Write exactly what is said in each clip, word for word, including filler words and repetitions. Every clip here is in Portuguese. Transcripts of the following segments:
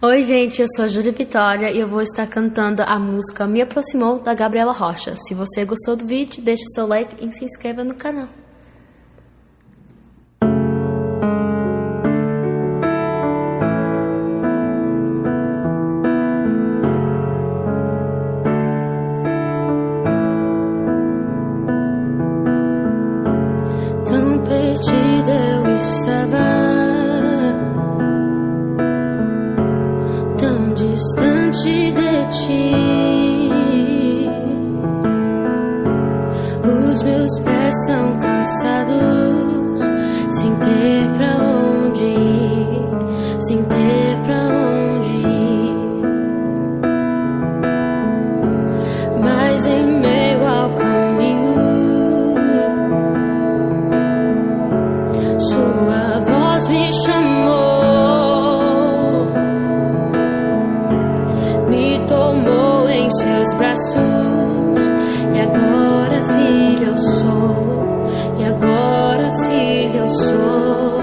Oi gente, eu sou a Júlia Vitória e eu vou estar cantando a música Me Aproximou, da Gabriela Rocha. Se você gostou do vídeo, deixe seu like e se inscreva no canal. Tão perdida eu estava, tão distante de ti. Os meus pés tão cansados, sem ter pra onde ir, sem ter pra onde ir. Mas em meio ao caminho, sua voz me chamou, me tomou em seus braços. E agora, filha, eu sou. E agora, filha, eu sou.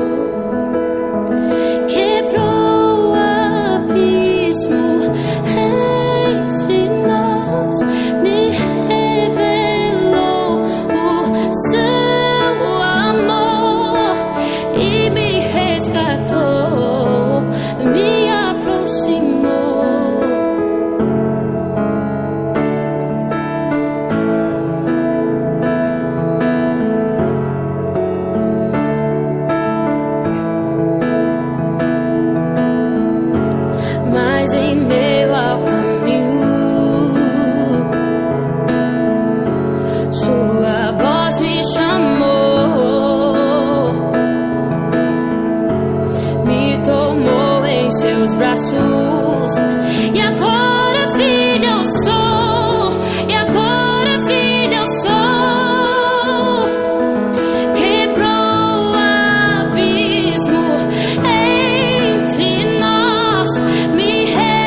Quebrou o abismo entre nós, me revelou o seu amor e me resgatou, me aproximou. Mas em meio ao caminho, sua voz me chamou, me tomou em seus braços. E agora, filha, eu sou. E agora, filha, eu sou. Quebrou o abismo entre nós, me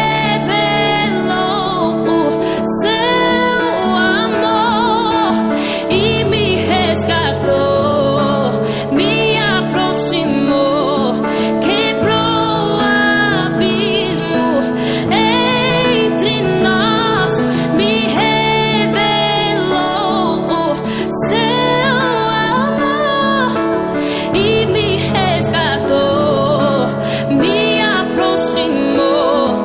revelou o seu amor e me resgatou, me aproximou. Quebrou o abismo entre nós, me revelou o seu amor e me resgatou, me aproximou.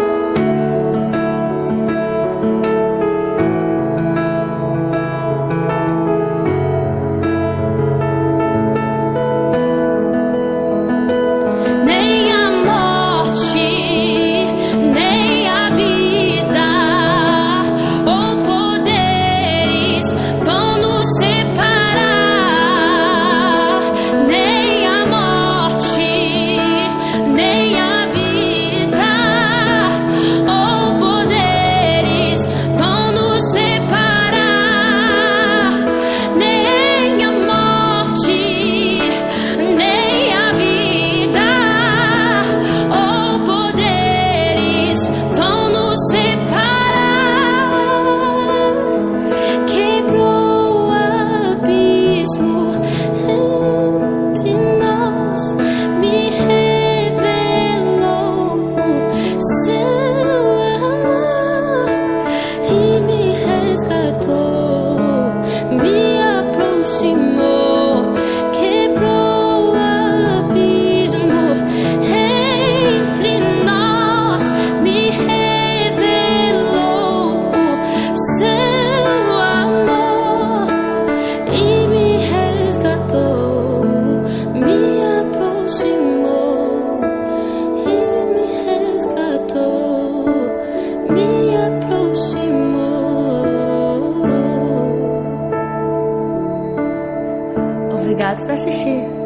Nem a morte, nem a vida ou poderes vão nos separar. Nem a morte, nem a vida ou poderes vão nos separar. Nem a morte, nem a vida ou poderes vão nos separar. Quebrou o abismo entre nós, me revelou o seu amor e me resgatou, me aproximou. Quebrou o abismo entre nós, me revelou o seu amor e me resgatou, me aproximou e me resgatou, me aproximou. Obrigado por assistir.